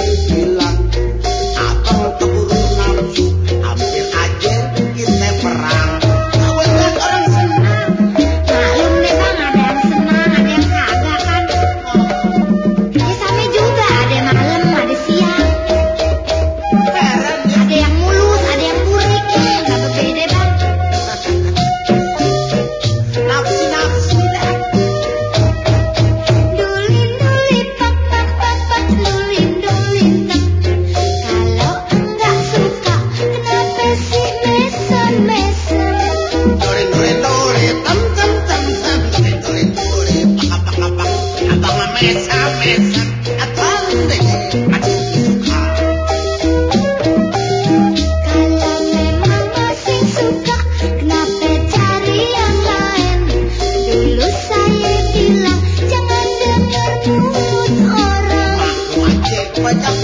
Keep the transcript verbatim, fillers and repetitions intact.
bilang abang keburu nafsu, hampir aja kita perang. Kawan kan orang senang. Maklum deh bang, ada yang senang, ada yang kagak kan. Ya sama juga, ada yang malam, ada siang. Heran ya. Ada yang mulus, ada yang burik, eh nggak berbeda bang. Nafsi-nafsi dah. Dulin dulin pak pak pak pak, dulin dulin tak. Kalau enggak suka, kenapa sih mesen mesen? Dore dore dore tam tam tam tam dore dore pak pak pak pak abang mesa mesa abang deh aku suka. Kalau memang masih suka, kenapa cari yang lain? Dulu saya bilang jangan dengar mulut orang. Aku aja banyak